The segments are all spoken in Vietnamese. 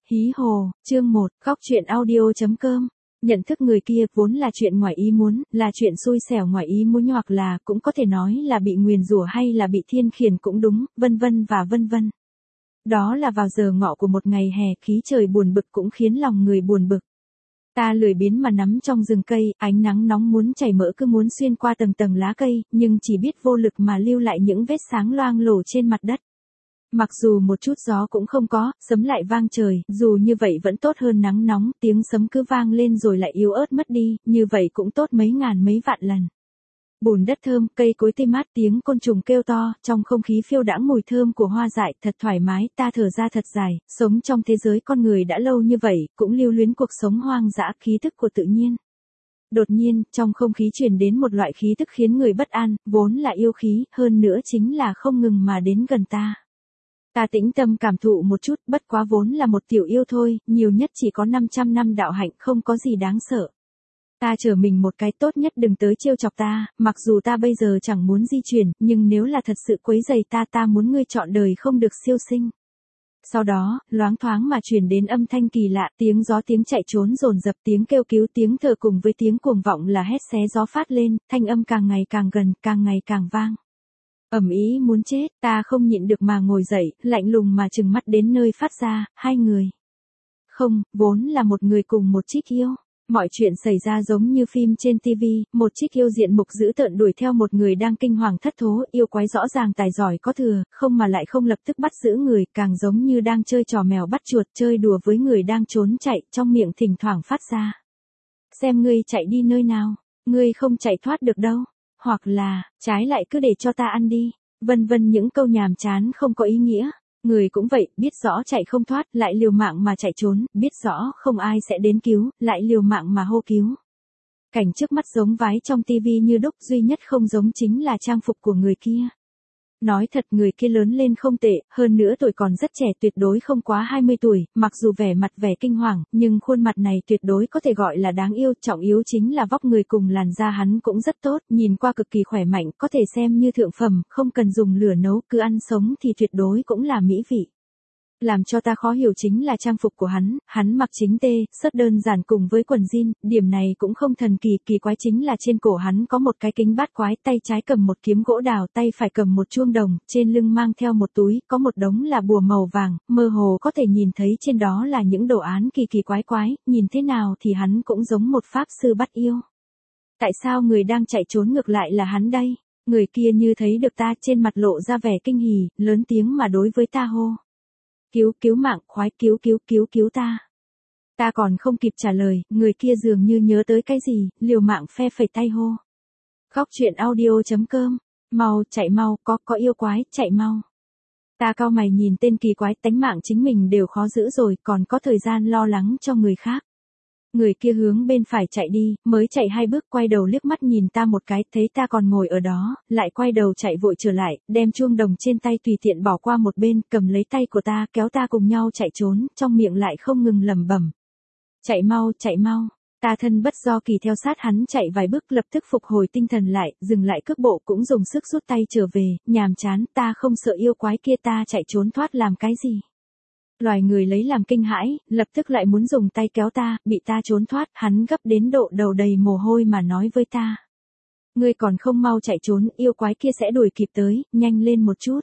Hí hồ, chương 1, góc truyện audio.com. Nhận thức người kia vốn là chuyện ngoài ý muốn, là chuyện xui xẻo ngoài ý muốn hoặc là cũng có thể nói là bị nguyền rủa hay là bị thiên khiển cũng đúng, vân vân và vân vân. Đó là vào giờ ngọ của một ngày hè, khí trời buồn bực cũng khiến lòng người buồn bực. Ta lười biếng mà nắm trong rừng cây, ánh nắng nóng muốn chảy mỡ cứ muốn xuyên qua tầng tầng lá cây, nhưng chỉ biết vô lực mà lưu lại những vết sáng loang lổ trên mặt đất. Mặc dù một chút gió cũng không có, sấm lại vang trời, dù như vậy vẫn tốt hơn nắng nóng, tiếng sấm cứ vang lên rồi lại yếu ớt mất đi, như vậy cũng tốt mấy ngàn mấy vạn lần. Bùn đất thơm, cây cối tươi mát, tiếng côn trùng kêu to, trong không khí phiêu đãng mùi thơm của hoa dại, thật thoải mái, ta thở ra thật dài, sống trong thế giới con người đã lâu như vậy, cũng lưu luyến cuộc sống hoang dã, khí thức của tự nhiên. Đột nhiên, trong không khí truyền đến một loại khí thức khiến người bất an, vốn là yêu khí, hơn nữa chính là không ngừng mà đến gần ta. Ta tĩnh tâm cảm thụ một chút, bất quá vốn là một tiểu yêu thôi, nhiều nhất chỉ có 500 năm đạo hạnh, không có gì đáng sợ. Ta chờ mình một cái, tốt nhất đừng tới trêu chọc ta, mặc dù ta bây giờ chẳng muốn di chuyển, nhưng nếu là thật sự quấy rầy ta muốn ngươi trọn đời không được siêu sinh. Sau đó, loáng thoáng mà truyền đến âm thanh kỳ lạ, tiếng gió, tiếng chạy trốn dồn dập, tiếng kêu cứu, tiếng thở cùng với tiếng cuồng vọng là hét xé gió phát lên, thanh âm càng ngày càng gần, càng ngày càng vang. Ầm ĩ muốn chết, ta không nhịn được mà ngồi dậy, lạnh lùng mà trừng mắt đến nơi phát ra, hai người. Không, vốn là một người cùng một trích yêu. Mọi chuyện xảy ra giống như phim trên TV, một trích yêu diện mục dữ tợn đuổi theo một người đang kinh hoàng thất thố, yêu quái rõ ràng tài giỏi có thừa, không mà lại không lập tức bắt giữ người, càng giống như đang chơi trò mèo bắt chuột, chơi đùa với người đang trốn chạy, trong miệng thỉnh thoảng phát ra. Xem ngươi chạy đi nơi nào, ngươi không chạy thoát được đâu. Hoặc là, trái lại cứ để cho ta ăn đi, vân vân những câu nhàm chán không có ý nghĩa. Người cũng vậy, biết rõ chạy không thoát, lại liều mạng mà chạy trốn, biết rõ không ai sẽ đến cứu, lại liều mạng mà hô cứu. Cảnh trước mắt giống vái trong tivi như đúc, duy nhất không giống chính là trang phục của người kia. Nói thật, người kia lớn lên không tệ, hơn nữa tuổi còn rất trẻ, tuyệt đối không quá 20 tuổi, mặc dù vẻ mặt vẻ kinh hoàng, nhưng khuôn mặt này tuyệt đối có thể gọi là đáng yêu, trọng yếu chính là vóc người cùng làn da hắn cũng rất tốt, nhìn qua cực kỳ khỏe mạnh, có thể xem như thượng phẩm, không cần dùng lửa nấu, cứ ăn sống thì tuyệt đối cũng là mỹ vị. Làm cho ta khó hiểu chính là trang phục của hắn mặc chính tê, sớt đơn giản cùng với quần jean, điểm này cũng không thần kỳ, kỳ quái chính là trên cổ hắn có một cái kính bát quái, tay trái cầm một kiếm gỗ đào, tay phải cầm một chuông đồng, trên lưng mang theo một túi, có một đống là bùa màu vàng, mơ hồ có thể nhìn thấy trên đó là những đồ án kỳ kỳ quái quái, nhìn thế nào thì hắn cũng giống một pháp sư bắt yêu. Tại sao người đang chạy trốn ngược lại là hắn đây? Người kia như thấy được ta, trên mặt lộ ra vẻ kinh hỉ, lớn tiếng mà đối với ta hô. Cứu mạng, khoái, cứu ta. Ta còn không kịp trả lời, người kia dường như nhớ tới cái gì, liều mạng phe phẩy tay hô. Góc truyện audio.com, mau, chạy mau, có yêu quái, chạy mau. Ta cau mày nhìn tên kỳ quái, tánh mạng chính mình đều khó giữ rồi, còn có thời gian lo lắng cho người khác. Người kia hướng bên phải chạy đi, mới chạy 2 bước quay đầu liếc mắt nhìn ta một cái, thấy ta còn ngồi ở đó, lại quay đầu chạy vội trở lại, đem chuông đồng trên tay tùy tiện bỏ qua một bên, cầm lấy tay của ta, kéo ta cùng nhau chạy trốn, trong miệng lại không ngừng lẩm bẩm. Chạy mau, ta thân bất do kỳ theo sát hắn chạy vài bước, lập tức phục hồi tinh thần lại, dừng lại cước bộ cũng dùng sức rút tay trở về, nhàm chán, ta không sợ yêu quái kia, ta chạy trốn thoát làm cái gì. Loài người lấy làm kinh hãi, lập tức lại muốn dùng tay kéo ta, bị ta trốn thoát, hắn gấp đến độ đầu đầy mồ hôi mà nói với ta. Ngươi còn không mau chạy trốn, yêu quái kia sẽ đuổi kịp tới, nhanh lên một chút.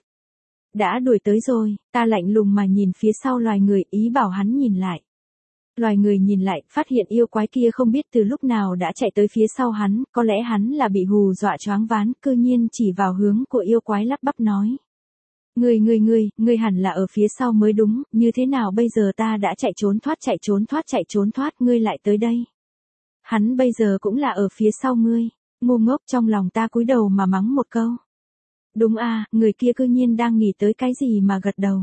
Đã đuổi tới rồi, ta lạnh lùng mà nhìn phía sau loài người, ý bảo hắn nhìn lại. Loài người nhìn lại, phát hiện yêu quái kia không biết từ lúc nào đã chạy tới phía sau hắn, có lẽ hắn là bị hù dọa choáng váng, cư nhiên chỉ vào hướng của yêu quái lắp bắp nói. Ngươi hẳn là ở phía sau mới đúng, như thế nào bây giờ ta đã chạy trốn thoát, ngươi lại tới đây. Hắn bây giờ cũng là ở phía sau ngươi, ngu ngốc, trong lòng ta cúi đầu mà mắng một câu. Đúng à, người kia cư nhiên đang nghĩ tới cái gì mà gật đầu.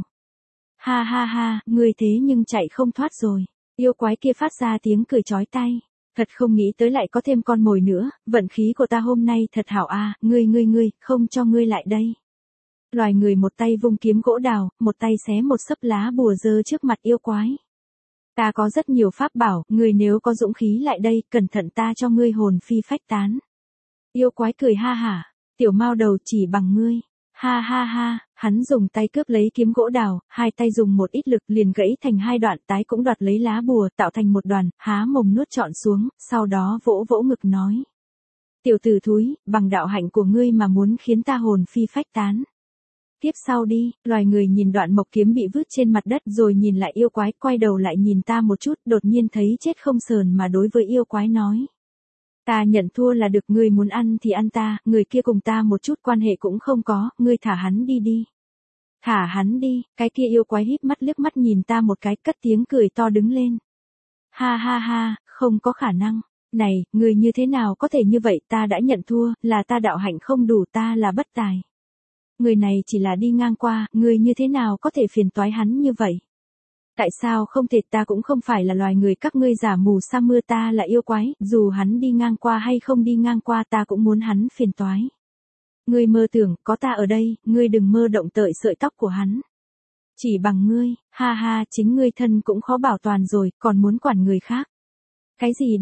Ha, ngươi thế nhưng chạy không thoát rồi, yêu quái kia phát ra tiếng cười chói tai. Thật không nghĩ tới lại có thêm con mồi nữa, vận khí của ta hôm nay thật hảo à, ngươi, không cho ngươi lại đây. Loài người một tay vung kiếm gỗ đào, một tay xé một xấp lá bùa giơ trước mặt yêu quái. Ta có rất nhiều pháp bảo, ngươi nếu có dũng khí lại đây, cẩn thận ta cho ngươi hồn phi phách tán. Yêu quái cười ha hả, tiểu mao đầu chỉ bằng ngươi. Ha ha ha, hắn dùng tay cướp lấy kiếm gỗ đào, hai tay dùng một ít lực liền gãy thành hai đoạn, tái cũng đoạt lấy lá bùa tạo thành một đoàn, há mồm nuốt trọn xuống, sau đó vỗ vỗ ngực nói. Tiểu tử thúi, bằng đạo hạnh của ngươi mà muốn khiến ta hồn phi phách tán. Tiếp sau đi, loài người nhìn đoạn mộc kiếm bị vứt trên mặt đất rồi nhìn lại yêu quái, quay đầu lại nhìn ta một chút, đột nhiên thấy chết không sờn mà đối với yêu quái nói. Ta nhận thua là được, ngươi muốn ăn thì ăn ta, người kia cùng ta một chút quan hệ cũng không có, ngươi thả hắn đi đi. Thả hắn đi, cái kia yêu quái híp mắt liếc mắt nhìn ta một cái, cất tiếng cười to đứng lên. Ha ha ha, không có khả năng. Này, ngươi như thế nào có thể như vậy, ta đã nhận thua, là ta đạo hạnh không đủ, ta là bất tài. Người này chỉ là đi ngang qua, ngươi như thế nào có thể phiền toái hắn như vậy? Tại sao không thể, ta cũng không phải là loài người các ngươi giả mù sa mưa, ta là yêu quái, dù hắn đi ngang qua hay không đi ngang qua ta cũng muốn hắn phiền toái. Ngươi mơ tưởng, có ta ở đây, ngươi đừng mơ động tợi sợi tóc của hắn. Chỉ bằng ngươi, ha ha, chính ngươi thân cũng khó bảo toàn rồi, còn muốn quản người khác. Cái gì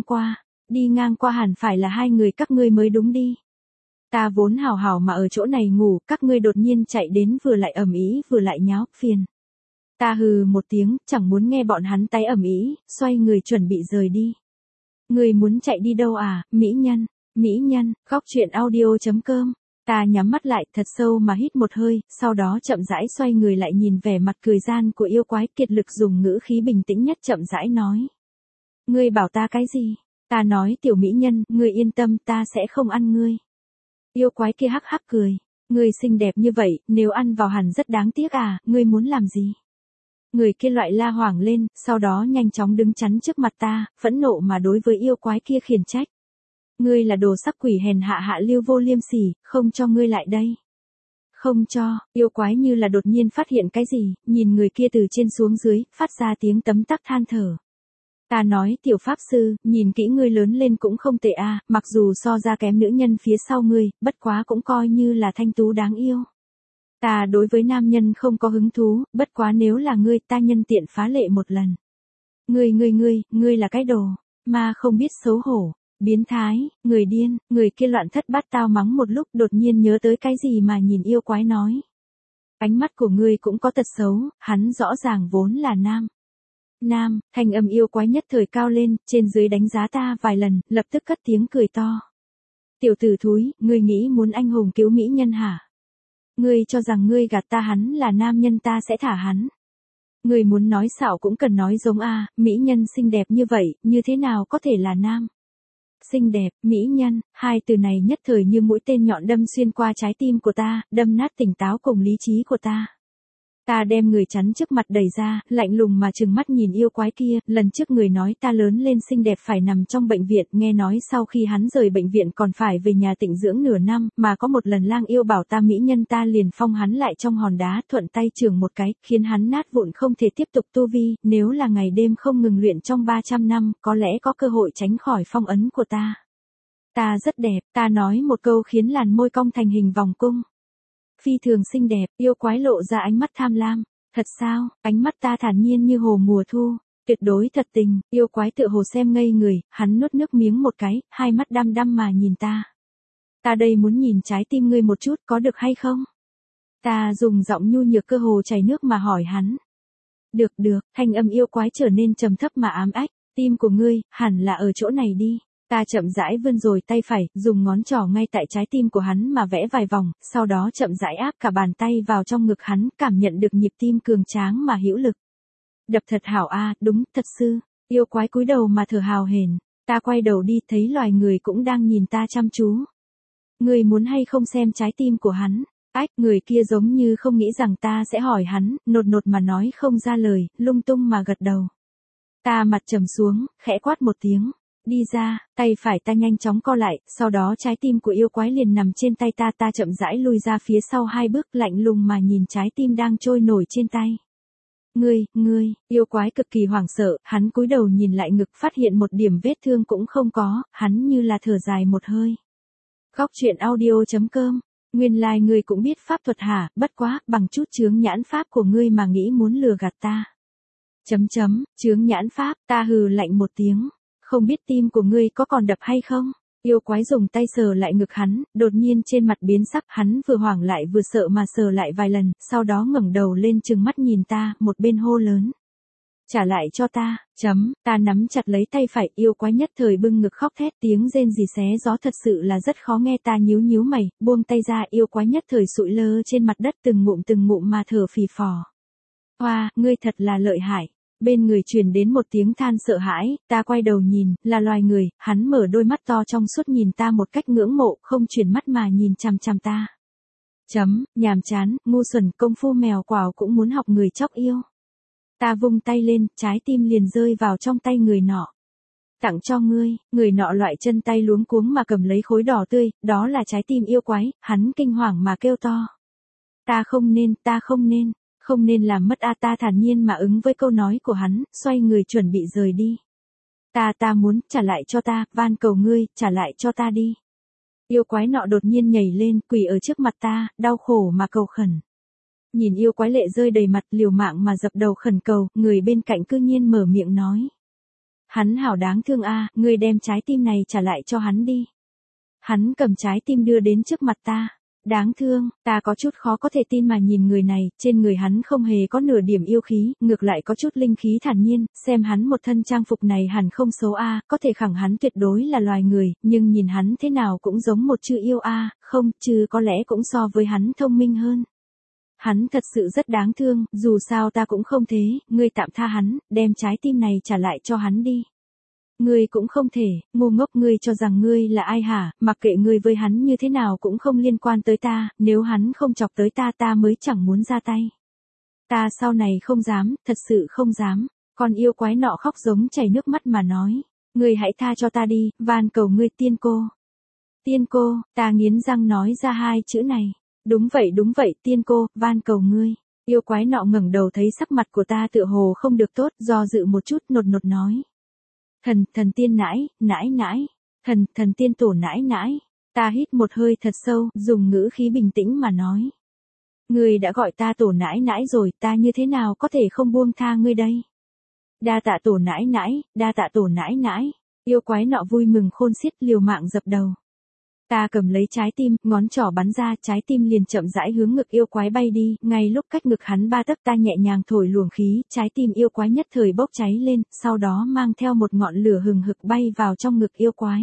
đi ngang qua hẳn phải là hai người các ngươi mới đúng đi. Ta vốn hảo hảo mà ở chỗ này ngủ, các ngươi đột nhiên chạy đến vừa lại ầm ĩ vừa lại nháo, phiền. Ta hừ một tiếng, chẳng muốn nghe bọn hắn tái ầm ĩ, xoay người chuẩn bị rời đi. Ngươi muốn chạy đi đâu à, mỹ nhân, góc truyện audio.com. Ta nhắm mắt lại thật sâu mà hít một hơi, sau đó chậm rãi xoay người lại nhìn vẻ mặt cười gian của yêu quái, kiệt lực dùng ngữ khí bình tĩnh nhất chậm rãi nói. Ngươi bảo ta cái gì? Ta nói tiểu mỹ nhân, ngươi yên tâm, ta sẽ không ăn ngươi. Yêu quái kia hắc hắc cười. Ngươi xinh đẹp như vậy, nếu ăn vào hẳn rất đáng tiếc à, ngươi muốn làm gì? Người kia loại la hoảng lên, sau đó nhanh chóng đứng chắn trước mặt ta, phẫn nộ mà đối với yêu quái kia khiển trách. Ngươi là đồ sắc quỷ hèn hạ, hạ lưu vô liêm sỉ, không cho ngươi lại đây. Không cho, yêu quái như là đột nhiên phát hiện cái gì, nhìn người kia từ trên xuống dưới, phát ra tiếng tấm tắc than thở. Ta nói tiểu pháp sư, nhìn kỹ ngươi lớn lên cũng không tệ a, mặc dù so ra kém nữ nhân phía sau ngươi, bất quá cũng coi như là thanh tú đáng yêu. Ta đối với nam nhân không có hứng thú, bất quá nếu là ngươi ta nhân tiện phá lệ một lần. Ngươi là cái đồ, mà không biết xấu hổ, biến thái, người điên, người kia loạn thất bát tao mắng một lúc đột nhiên nhớ tới cái gì mà nhìn yêu quái nói. Ánh mắt của ngươi cũng có tật xấu, hắn rõ ràng vốn là nam. Thanh âm yêu quái nhất thời cao lên, trên dưới đánh giá ta vài lần, lập tức cất tiếng cười to. Tiểu tử thúi, ngươi nghĩ muốn anh hùng cứu mỹ nhân hả? Ngươi cho rằng ngươi gạt ta, hắn là nam nhân ta sẽ thả hắn. Ngươi muốn nói xạo cũng cần nói giống a, mỹ nhân xinh đẹp như vậy, như thế nào có thể là nam? Xinh đẹp, mỹ nhân, hai từ này nhất thời như mũi tên nhọn đâm xuyên qua trái tim của ta, đâm nát tỉnh táo cùng lý trí của ta. Ta đem người chắn trước mặt đẩy ra, lạnh lùng mà trừng mắt nhìn yêu quái kia, lần trước người nói ta lớn lên xinh đẹp phải nằm trong bệnh viện, nghe nói sau khi hắn rời bệnh viện còn phải về nhà tịnh dưỡng nửa năm, mà có một lần lang yêu bảo ta mỹ nhân ta liền phong hắn lại trong hòn đá, thuận tay chưởng một cái, khiến hắn nát vụn không thể tiếp tục tu vi, nếu là ngày đêm không ngừng luyện trong 300 năm, có lẽ có cơ hội tránh khỏi phong ấn của ta. Ta rất đẹp, ta nói một câu khiến làn môi cong thành hình vòng cung. Phi thường xinh đẹp, yêu quái lộ ra ánh mắt tham lam. Thật sao? Ánh mắt ta thản nhiên như hồ mùa thu, tuyệt đối thật tình, yêu quái tựa hồ xem ngây người, hắn nuốt nước miếng một cái, hai mắt đăm đăm mà nhìn ta. Ta đây muốn nhìn trái tim ngươi một chút, có được hay không? Ta dùng giọng nhu nhược cơ hồ chảy nước mà hỏi hắn. Được, thanh âm yêu quái trở nên trầm thấp mà ám ách, tim của ngươi, hẳn là ở chỗ này đi. Ta chậm rãi vươn rồi tay phải, dùng ngón trỏ ngay tại trái tim của hắn mà vẽ vài vòng, sau đó chậm rãi áp cả bàn tay vào trong ngực hắn, cảm nhận được nhịp tim cường tráng mà hữu lực. Đập thật hảo a, đúng, thật sư. Yêu quái cúi đầu mà thở hào hển. Ta quay đầu đi, thấy loài người cũng đang nhìn ta chăm chú. Người muốn hay không xem trái tim của hắn? Ách, người kia giống như không nghĩ rằng ta sẽ hỏi hắn, nột mà nói không ra lời, lung tung mà gật đầu. Ta mặt trầm xuống, khẽ quát một tiếng. Đi ra, tay phải ta nhanh chóng co lại, sau đó trái tim của yêu quái liền nằm trên tay ta, ta chậm rãi lùi ra phía sau hai bước, lạnh lùng mà nhìn trái tim đang trôi nổi trên tay. Ngươi, yêu quái cực kỳ hoảng sợ, hắn cúi đầu nhìn lại ngực phát hiện một điểm vết thương cũng không có, hắn như là thở dài một hơi. Góc truyện audio.com, nguyên lai ngươi cũng biết pháp thuật hả, bất quá, bằng chút chướng nhãn pháp của ngươi mà nghĩ muốn lừa gạt ta. Chướng nhãn pháp, ta hừ lạnh một tiếng. Không biết tim của ngươi có còn đập hay không? Yêu quái dùng tay sờ lại ngực hắn, đột nhiên trên mặt biến sắc, hắn vừa hoảng lại vừa sợ mà sờ lại vài lần, sau đó ngẩng đầu lên trừng mắt nhìn ta, một bên hô lớn. Trả lại cho ta, ta nắm chặt lấy tay phải, yêu quái nhất thời bưng ngực khóc thét, tiếng rên rỉ xé gió thật sự là rất khó nghe, ta nhíu nhíu mày, buông tay ra, yêu quái nhất thời sụi lơ trên mặt đất từng ngụm mà thở phì phò. Hoa, ngươi thật là lợi hại. Bên người truyền đến một tiếng than sợ hãi, ta quay đầu nhìn, là loài người, hắn mở đôi mắt to trong suốt nhìn ta một cách ngưỡng mộ, không chuyển mắt mà nhìn chằm chằm ta. Nhàm chán, ngu xuẩn, công phu mèo quào cũng muốn học người chóc yêu. Ta vung tay lên, trái tim liền rơi vào trong tay người nọ. Tặng cho ngươi, người nọ loại chân tay luống cuống mà cầm lấy khối đỏ tươi, đó là trái tim yêu quái, hắn kinh hoàng mà kêu to. Ta không nên làm mất ta thản nhiên mà ứng với câu nói của hắn, xoay người chuẩn bị rời đi. Ta muốn, trả lại cho ta, van cầu ngươi, trả lại cho ta đi. Yêu quái nọ đột nhiên nhảy lên, quỳ ở trước mặt ta, đau khổ mà cầu khẩn. Nhìn yêu quái lệ rơi đầy mặt, liều mạng mà dập đầu khẩn cầu, người bên cạnh cư nhiên mở miệng nói. Hắn hảo đáng thương a, ngươi đem trái tim này trả lại cho hắn đi. Hắn cầm trái tim đưa đến trước mặt ta. Đáng thương, ta có chút khó có thể tin mà nhìn người này, trên người hắn không hề có nửa điểm yêu khí, ngược lại có chút linh khí thản nhiên, xem hắn một thân trang phục này hẳn không xấu a, có thể khẳng hắn tuyệt đối là loài người, nhưng nhìn hắn thế nào cũng giống một chư yêu a, không, chứ có lẽ cũng so với hắn thông minh hơn. Hắn thật sự rất đáng thương, dù sao ta cũng không thế, ngươi tạm tha hắn, đem trái tim này trả lại cho hắn đi. Ngươi cũng không thể, ngu ngốc, ngươi cho rằng ngươi là ai hả, mặc kệ ngươi với hắn như thế nào cũng không liên quan tới ta, nếu hắn không chọc tới ta mới chẳng muốn ra tay. Ta sau này không dám, thật sự không dám. Con yêu quái nọ khóc giống chảy nước mắt mà nói, ngươi hãy tha cho ta đi, van cầu ngươi tiên cô. Tiên cô, ta nghiến răng nói ra hai chữ này. Đúng vậy, tiên cô, van cầu ngươi. Yêu quái nọ ngẩng đầu thấy sắc mặt của ta tựa hồ không được tốt, do dự một chút nột nói. Thần tiên nãi, thần tiên tổ nãi. Ta hít một hơi thật sâu, dùng ngữ khí bình tĩnh mà nói. Ngươi đã gọi ta tổ nãi rồi, ta như thế nào có thể không buông tha ngươi đây? Đa tạ tổ nãi. Yêu quái nọ vui mừng khôn xiết, liều mạng dập đầu. Ta cầm lấy trái tim, ngón trỏ bắn ra, trái tim liền chậm rãi hướng ngực yêu quái bay đi, ngay lúc cách ngực hắn 3 tấc ta nhẹ nhàng thổi luồng khí, trái tim yêu quái nhất thời bốc cháy lên, sau đó mang theo một ngọn lửa hừng hực bay vào trong ngực yêu quái.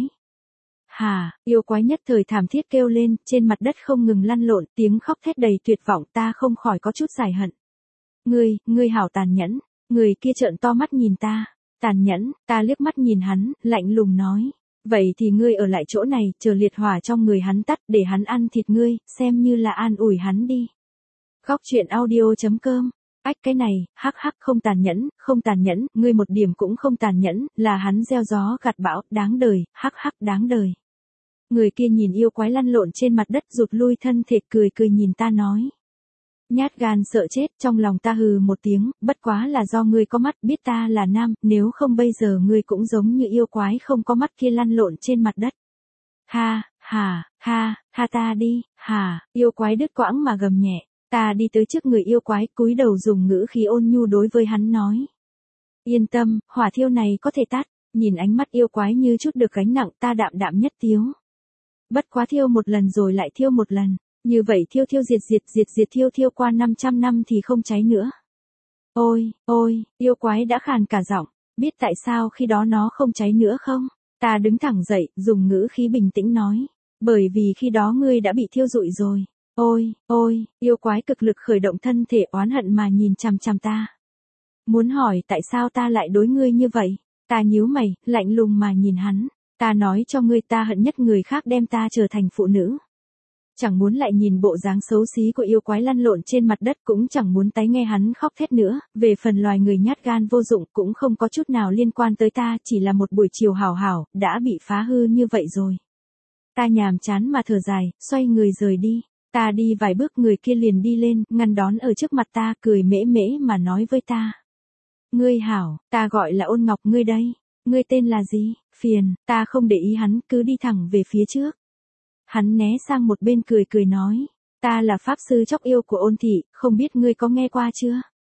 Yêu quái nhất thời thảm thiết kêu lên, trên mặt đất không ngừng lăn lộn, tiếng khóc thét đầy tuyệt vọng, ta không khỏi có chút giải hận. Ngươi hảo tàn nhẫn, người kia trợn to mắt nhìn ta, tàn nhẫn, ta liếc mắt nhìn hắn, lạnh lùng nói. Vậy thì ngươi ở lại chỗ này, chờ liệt hỏa trong người hắn tắt, để hắn ăn thịt ngươi, xem như là an ủi hắn đi. Góc truyện audio.com. Cái này, không tàn nhẫn, ngươi một điểm cũng không tàn nhẫn, là hắn gieo gió gặt bão, đáng đời, đáng đời. Người kia nhìn yêu quái lăn lộn trên mặt đất rụt lui thân thể, cười nhìn ta nói. Nhát gan sợ chết, trong lòng ta hừ một tiếng, bất quá là do ngươi có mắt, biết ta là nam, nếu không bây giờ ngươi cũng giống như yêu quái không có mắt kia lăn lộn trên mặt đất. Ha ta đi, yêu quái đứt quãng mà gầm nhẹ, ta đi tới trước người yêu quái, cúi đầu dùng ngữ khí ôn nhu đối với hắn nói. Yên tâm, hỏa thiêu này có thể tắt, nhìn ánh mắt yêu quái như chút được gánh nặng, ta đạm nhất tiếu. Bất quá thiêu một lần rồi lại thiêu một lần. Như vậy thiêu diệt thiêu qua 500 năm thì không cháy nữa. Ôi, yêu quái đã khàn cả giọng, biết tại sao khi đó nó không cháy nữa không? Ta đứng thẳng dậy, dùng ngữ khí bình tĩnh nói. Bởi vì khi đó ngươi đã bị thiêu rụi rồi. Ôi, yêu quái cực lực khởi động thân thể oán hận mà nhìn chằm chằm ta. Muốn hỏi tại sao ta lại đối ngươi như vậy? Ta nhíu mày, lạnh lùng mà nhìn hắn. Ta nói cho ngươi, ta hận nhất người khác đem ta trở thành phụ nữ. Chẳng muốn lại nhìn bộ dáng xấu xí của yêu quái lăn lộn trên mặt đất, cũng chẳng muốn tái nghe hắn khóc thét nữa, về phần loài người nhát gan vô dụng cũng không có chút nào liên quan tới ta, chỉ là một buổi chiều hảo, đã bị phá hư như vậy rồi. Ta nhàm chán mà thở dài, xoay người rời đi, ta đi vài bước người kia liền đi lên, ngăn đón ở trước mặt ta, cười mễ mà nói với ta. Ngươi hảo, ta gọi là Ôn Ngọc, ngươi đây, ngươi tên là gì? Phiền, ta không để ý hắn, cứ đi thẳng về phía trước. Hắn né sang một bên cười nói, ta là pháp sư chóc yêu của Ôn thị, không biết ngươi có nghe qua chưa?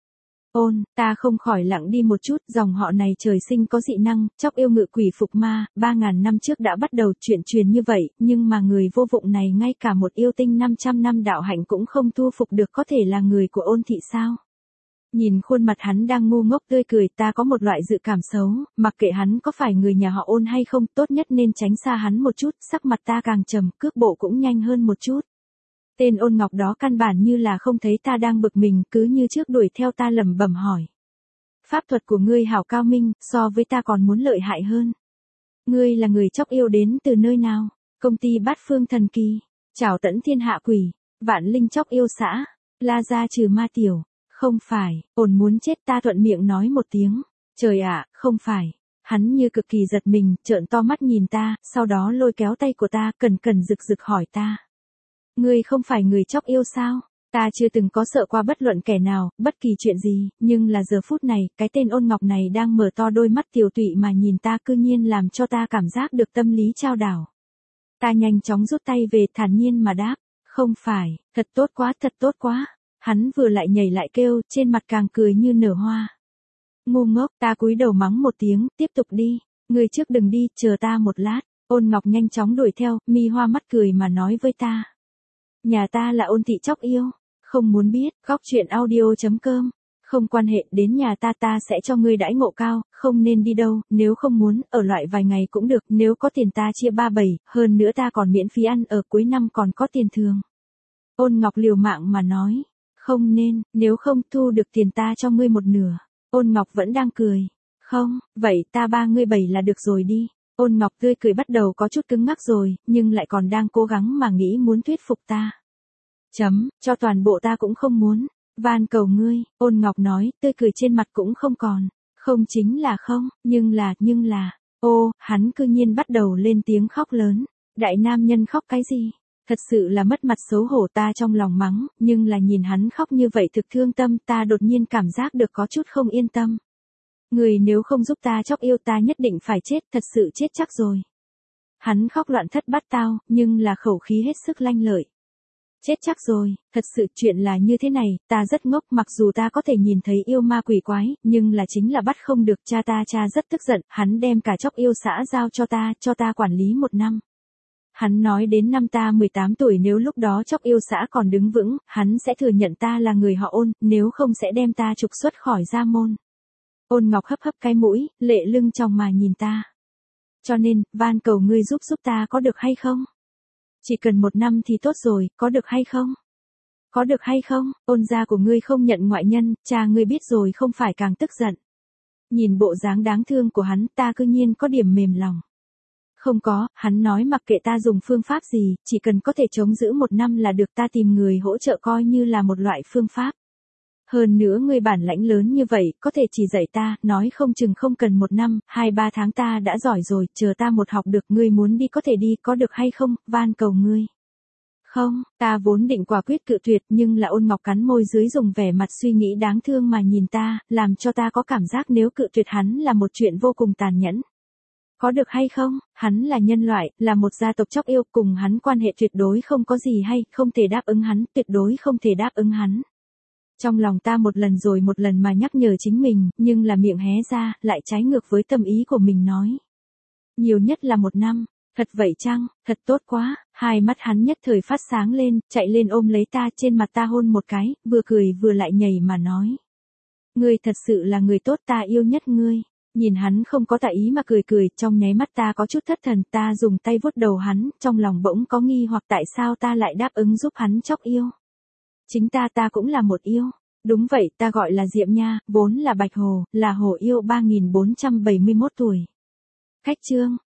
Ôn, ta không khỏi lặng đi một chút, dòng họ này trời sinh có dị năng, chóc yêu ngự quỷ phục ma, 3.000 năm trước đã bắt đầu chuyện truyền như vậy, nhưng mà người vô vụng này ngay cả một yêu tinh 500 năm đạo hạnh cũng không thu phục được, có thể là người của Ôn thị sao? Nhìn khuôn mặt hắn đang ngu ngốc tươi cười, ta có một loại dự cảm xấu, mặc kệ hắn có phải người nhà họ Ôn hay không, tốt nhất nên tránh xa hắn một chút, sắc mặt ta càng trầm, cước bộ cũng nhanh hơn một chút. Tên Ôn Ngọc đó căn bản như là không thấy ta đang bực mình, cứ như trước đuổi theo ta lẩm bẩm hỏi. Pháp thuật của ngươi hảo cao minh, so với ta còn muốn lợi hại hơn. Ngươi là người chóc yêu đến từ nơi nào? Công ty Bát Phương Thần Kỳ, Trảo Tẫn Thiên Hạ Quỷ, Vạn Linh chóc yêu xã, La Gia trừ ma tiểu. Không phải, Ôn muốn chết, ta thuận miệng nói một tiếng. Trời ạ, không phải. Hắn như cực kỳ giật mình, trợn to mắt nhìn ta, sau đó lôi kéo tay của ta, cẩn cẩn rực rực hỏi ta. Ngươi không phải người chóc yêu sao? Ta chưa từng có sợ qua bất luận kẻ nào, bất kỳ chuyện gì, nhưng là giờ phút này, cái tên Ôn Ngọc này đang mở to đôi mắt tiều tụy mà nhìn ta, cư nhiên làm cho ta cảm giác được tâm lý chao đảo. Ta nhanh chóng rút tay về, thản nhiên mà đáp. Không phải, thật tốt quá, thật tốt quá. Hắn vừa lại nhảy lại kêu, trên mặt càng cười như nở hoa. Ngu ngốc, ta cúi đầu mắng một tiếng, tiếp tục đi. Ngươi trước đừng đi, chờ ta một lát. Ôn Ngọc nhanh chóng đuổi theo, mi hoa mắt cười mà nói với ta. Nhà ta là Ôn thị chóc yêu. Không muốn biết, góc chuyện audio.com. Không quan hệ, đến nhà ta sẽ cho ngươi đãi ngộ cao, không nên đi đâu, nếu không muốn, ở lại vài ngày cũng được, nếu có tiền ta chia 3/7, hơn nữa ta còn miễn phí ăn ở, cuối năm còn có tiền thường. Ôn Ngọc liều mạng mà nói. Không nên, nếu không thu được tiền ta cho ngươi một nửa. Ôn Ngọc vẫn đang cười. Không, vậy ta 3 ngươi 7 là được rồi đi. Ôn Ngọc tươi cười bắt đầu có chút cứng ngắc rồi, nhưng lại còn đang cố gắng mà nghĩ muốn thuyết phục ta. Cho toàn bộ ta cũng không muốn. Van cầu ngươi, Ôn Ngọc nói, tươi cười trên mặt cũng không còn. Không chính là không, nhưng là. Ô, hắn cư nhiên bắt đầu lên tiếng khóc lớn. Đại nam nhân khóc cái gì? Thật sự là mất mặt xấu hổ, ta trong lòng mắng, nhưng là nhìn hắn khóc như vậy thực thương tâm, ta đột nhiên cảm giác được có chút không yên tâm. Người nếu không giúp ta chóc yêu ta nhất định phải chết, thật sự chết chắc rồi. Hắn khóc loạn thất bát tao, nhưng là khẩu khí hết sức lanh lợi. Chết chắc rồi, thật sự chuyện là như thế này, ta rất ngốc, mặc dù ta có thể nhìn thấy yêu ma quỷ quái, nhưng là chính là bắt không được, cha rất tức giận, hắn đem cả chóc yêu xã giao cho ta quản lý 1 năm. Hắn nói đến năm ta 18 tuổi, nếu lúc đó chóc yêu xã còn đứng vững, hắn sẽ thừa nhận ta là người họ Ôn, nếu không sẽ đem ta trục xuất khỏi gia môn. Ôn Ngọc hấp hấp cái mũi, lệ lưng tròng mà nhìn ta. Cho nên, van cầu ngươi giúp ta có được hay không? Chỉ cần 1 năm thì tốt rồi, có được hay không? Có được hay không? Ôn gia của ngươi không nhận ngoại nhân, cha ngươi biết rồi không phải càng tức giận. Nhìn bộ dáng đáng thương của hắn, ta cư nhiên có điểm mềm lòng. Không có, hắn nói mặc kệ ta dùng phương pháp gì, chỉ cần có thể chống giữ 1 năm là được, ta tìm người hỗ trợ coi như là một loại phương pháp. Hơn nữa ngươi bản lãnh lớn như vậy, có thể chỉ dạy ta, nói không chừng không cần 1 năm, 2-3 tháng ta đã giỏi rồi, chờ ta một học được, ngươi muốn đi có thể đi, có được hay không, van cầu ngươi. Không, ta vốn định quả quyết cự tuyệt, nhưng là Ôn Ngọc cắn môi dưới dùng vẻ mặt suy nghĩ đáng thương mà nhìn ta, làm cho ta có cảm giác nếu cự tuyệt hắn là một chuyện vô cùng tàn nhẫn. Có được hay không, hắn là nhân loại, là một gia tộc chóc yêu, cùng hắn quan hệ tuyệt đối không có gì hay, không thể đáp ứng hắn, tuyệt đối không thể đáp ứng hắn. Trong lòng ta một lần rồi một lần mà nhắc nhở chính mình, nhưng là miệng hé ra, lại trái ngược với tâm ý của mình nói. Nhiều nhất là 1 năm, thật vậy chăng, thật tốt quá, hai mắt hắn nhất thời phát sáng lên, chạy lên ôm lấy ta, trên mặt ta hôn một cái, vừa cười vừa lại nhảy mà nói. Ngươi thật sự là người tốt, ta yêu nhất ngươi. Nhìn hắn không có tại ý mà cười, trong nháy mắt ta có chút thất thần, ta dùng tay vuốt đầu hắn, trong lòng bỗng có nghi hoặc tại sao ta lại đáp ứng giúp hắn chóc yêu. Chính ta cũng là một yêu. Đúng vậy, ta gọi là Diệm Nha, vốn là Bạch Hồ, là hồ yêu 3471 tuổi. Khách chương,